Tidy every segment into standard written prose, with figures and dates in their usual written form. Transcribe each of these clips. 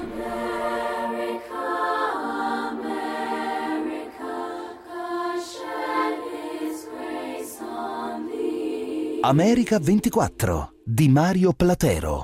America 24 di Mario Platero.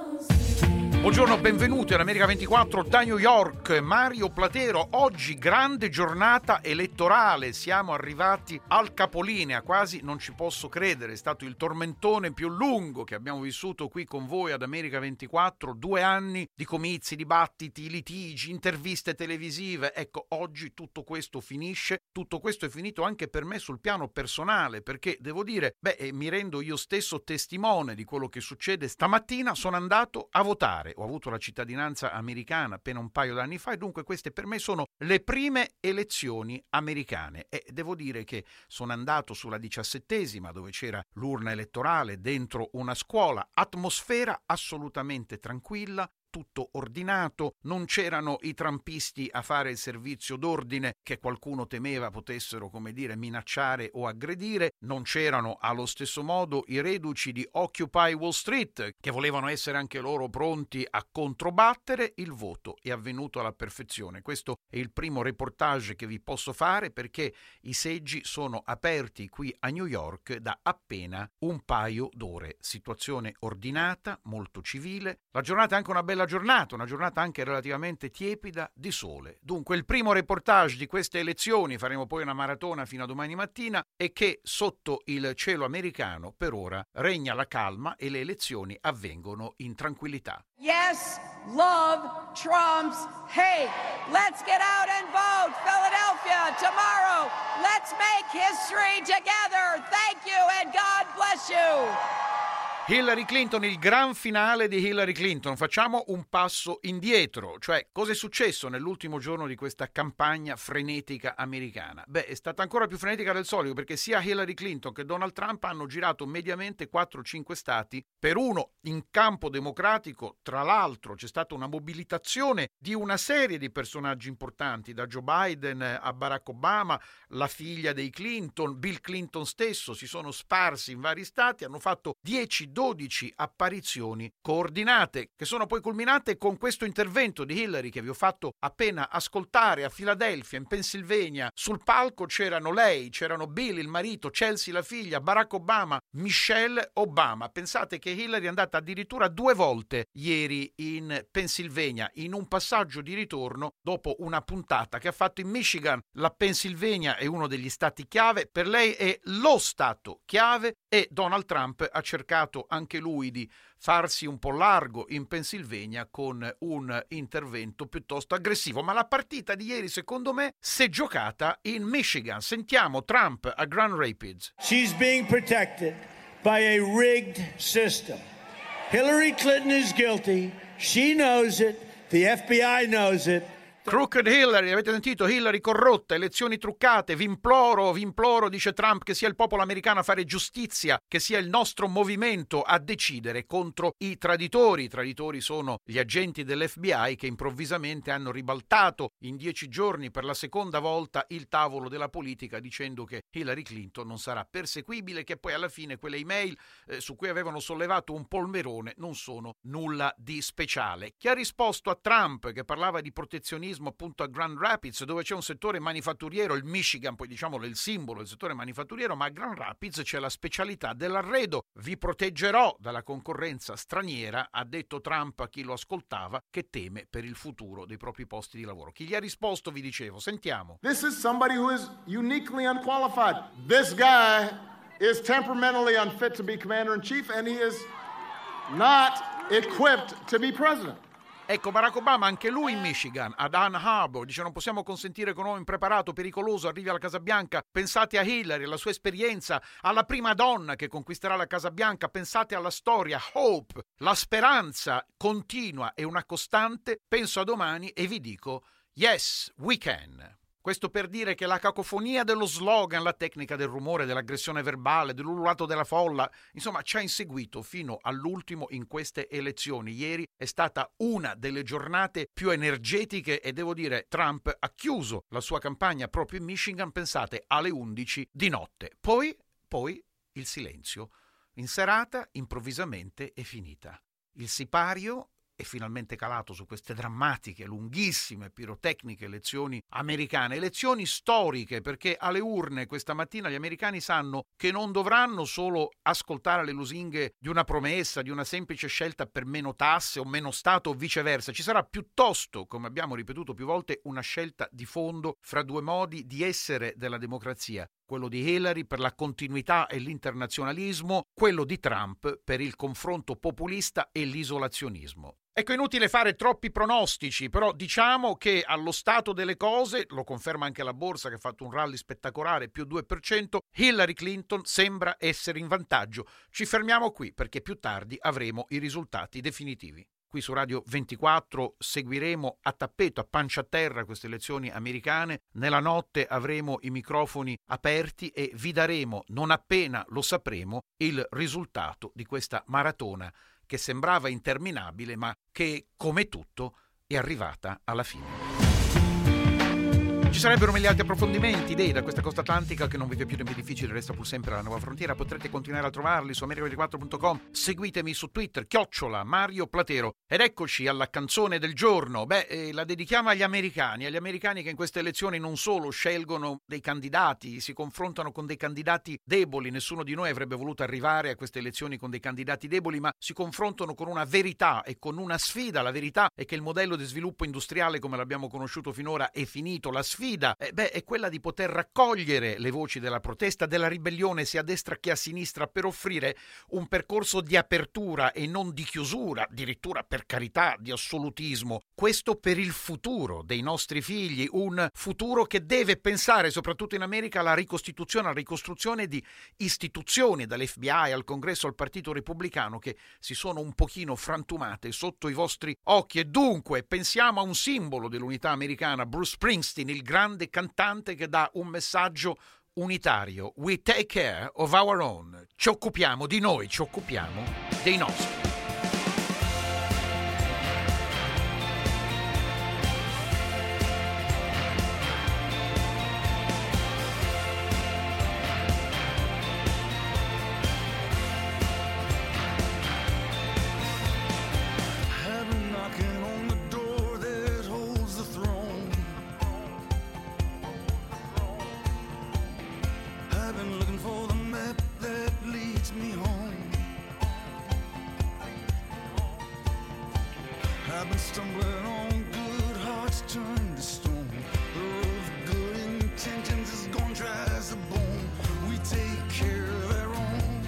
Buongiorno, benvenuti all'America 24 da New York. Mario Platero. Oggi grande giornata elettorale, siamo arrivati al capolinea, quasi non ci posso credere, è stato il tormentone più lungo che abbiamo vissuto qui con voi ad America 24, 2 anni di comizi, dibattiti, litigi, interviste televisive. Ecco, oggi tutto questo finisce, tutto questo è finito anche per me sul piano personale, perché devo dire, mi rendo io stesso testimone di quello che succede. Stamattina sono andato a votare. Ho avuto la cittadinanza americana appena un paio d'anni fa e dunque queste per me sono le prime elezioni americane e devo dire che sono andato sulla 17ª dove c'era l'urna elettorale dentro una scuola, atmosfera assolutamente tranquilla, tutto ordinato, non c'erano i trampisti a fare il servizio d'ordine che qualcuno temeva potessero, minacciare o aggredire, non c'erano allo stesso modo i reduci di Occupy Wall Street che volevano essere anche loro pronti a controbattere. Il voto è avvenuto alla perfezione. Questo è il primo reportage che vi posso fare perché i seggi sono aperti qui a New York da appena un paio d'ore. Situazione ordinata, molto civile. La giornata è anche una giornata, una giornata anche relativamente tiepida di sole. Dunque il primo reportage di queste elezioni, faremo poi una maratona fino a domani mattina, è che sotto il cielo americano per ora regna la calma e le elezioni avvengono in tranquillità. Yes, love trumps hate. Let's get out and vote. Philadelphia, tomorrow. Let's make history together. Thank you and God bless you. Hillary Clinton, il gran finale di Hillary Clinton. Facciamo un passo indietro, cioè cosa è successo nell'ultimo giorno di questa campagna frenetica americana? È stata ancora più frenetica del solito perché sia Hillary Clinton che Donald Trump hanno girato mediamente 4-5 stati per uno. In campo democratico, tra l'altro, c'è stata una mobilitazione di una serie di personaggi importanti, da Joe Biden a Barack Obama, la figlia dei Clinton, Bill Clinton stesso, si sono sparsi in vari stati, hanno fatto 10-12 apparizioni coordinate che sono poi culminate con questo intervento di Hillary che vi ho fatto appena ascoltare a Philadelphia, in Pennsylvania. Sul palco c'erano Bill il marito, Chelsea la figlia, Barack Obama, Michelle Obama. Pensate che Hillary è andata addirittura 2 volte ieri in Pennsylvania in un passaggio di ritorno dopo una puntata che ha fatto in Michigan. La Pennsylvania è uno degli stati chiave, per lei è lo stato chiave e Donald Trump ha cercato anche lui di farsi un po' largo in Pennsylvania con un intervento piuttosto aggressivo. Ma la partita di ieri, secondo me, si è giocata in Michigan. Sentiamo Trump a Grand Rapids. She's being protected by a rigged system. Hillary Clinton is guilty. She knows it. The FBI knows it. Crooked Hillary, avete sentito? Hillary corrotta, elezioni truccate, vi imploro, dice Trump, che sia il popolo americano a fare giustizia, che sia il nostro movimento a decidere contro i traditori. I traditori sono gli agenti dell'FBI che improvvisamente hanno ribaltato in 10 giorni per la seconda volta il tavolo della politica dicendo che Hillary Clinton non sarà perseguibile, che poi alla fine quelle email su cui avevano sollevato un polverone non sono nulla di speciale. Chi ha risposto a Trump che parlava di protezionismo appunto a Grand Rapids, dove c'è un settore manifatturiero, il Michigan poi diciamolo è il simbolo del settore manifatturiero, ma a Grand Rapids c'è la specialità dell'arredo. Vi proteggerò dalla concorrenza straniera, ha detto Trump a chi lo ascoltava, che teme per il futuro dei propri posti di lavoro. Chi gli ha risposto, vi dicevo, sentiamo. This is somebody who is uniquely unqualified. This guy is temperamentally unfit to be commander-in-chief and he is not equipped to be president. Ecco, Barack Obama, anche lui in Michigan, ad Ann Arbor, dice non possiamo consentire che un uomo impreparato, pericoloso arrivi alla Casa Bianca. Pensate a Hillary, alla sua esperienza, alla prima donna che conquisterà la Casa Bianca. Pensate alla storia, hope, la speranza continua è una costante. Penso a domani e vi dico, yes, we can. Questo per dire che la cacofonia dello slogan, la tecnica del rumore, dell'aggressione verbale, dell'ululato della folla, insomma, ci ha inseguito fino all'ultimo in queste elezioni. Ieri è stata una delle giornate più energetiche e devo dire Trump ha chiuso la sua campagna proprio in Michigan, pensate, alle 11 di notte. Poi il silenzio. In serata, improvvisamente, è finita. Il sipario è finalmente calato su queste drammatiche, lunghissime, pirotecniche elezioni americane, elezioni storiche, perché alle urne questa mattina gli americani sanno che non dovranno solo ascoltare le lusinghe di una promessa, di una semplice scelta per meno tasse o meno Stato o viceversa. Ci sarà piuttosto, come abbiamo ripetuto più volte, una scelta di fondo fra due modi di essere della democrazia. Quello di Hillary per la continuità e l'internazionalismo, quello di Trump per il confronto populista e l'isolazionismo. Ecco, inutile fare troppi pronostici, però diciamo che allo stato delle cose, lo conferma anche la borsa che ha fatto un rally spettacolare, più 2%, Hillary Clinton sembra essere in vantaggio. Ci fermiamo qui perché più tardi avremo i risultati definitivi. Qui su Radio 24 seguiremo a tappeto, a pancia a terra queste elezioni americane. Nella notte avremo i microfoni aperti e vi daremo, non appena lo sapremo, il risultato di questa maratona che sembrava interminabile, ma che, come tutto, è arrivata alla fine. Ci sarebbero mille altri approfondimenti, idee da questa costa atlantica che non vi è più difficile, resta pur sempre la nuova frontiera. Potrete continuare a trovarli su america24.com. Seguitemi su Twitter, @Mario Platero. Ed eccoci alla canzone del giorno. La dedichiamo agli americani che in queste elezioni non solo scelgono dei candidati, si confrontano con dei candidati deboli. Nessuno di noi avrebbe voluto arrivare a queste elezioni con dei candidati deboli, ma si confrontano con una verità e con una sfida. La verità è che il modello di sviluppo industriale come l'abbiamo conosciuto finora è finito. La sfida è quella di poter raccogliere le voci della protesta, della ribellione sia a destra che a sinistra, per offrire un percorso di apertura e non di chiusura, addirittura, per carità, di assolutismo. Questo per il futuro dei nostri figli, un futuro che deve pensare, soprattutto in America, alla ricostituzione, alla ricostruzione di istituzioni, dall'FBI al Congresso al Partito Repubblicano, che si sono un pochino frantumate sotto i vostri occhi. E dunque pensiamo a un simbolo dell'unità americana, Bruce Springsteen, il grande cantante che dà un messaggio unitario. We take care of our own. Ci occupiamo di noi, ci occupiamo dei nostri. I've been stumbling on good hearts turned to stone. The road of good intentions is gone dry as a bone. We take care of our own.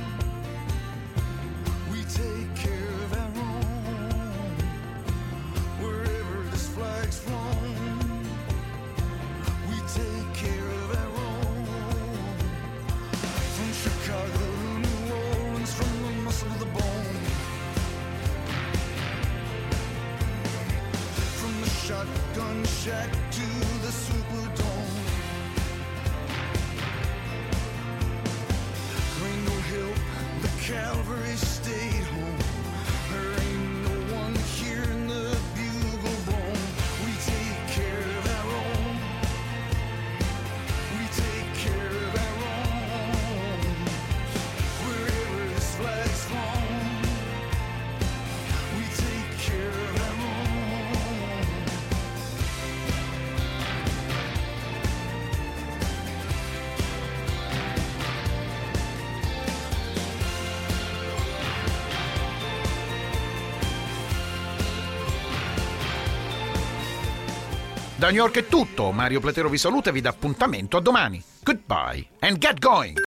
We take care of our own. Wherever this flag's flown, we take care of our own. From Chicago to New Orleans, from the muscle to the bone. Shotgun shack to the Superdome. Gringo Hill, the cavalry stayed home. There ain't no one here in the bugle blown. We take care of our own. We take care of our own. Wherever this flag's flown, we take care of our own. Da New York è tutto, Mario Platero vi saluta e vi dà appuntamento a domani. Goodbye and get going!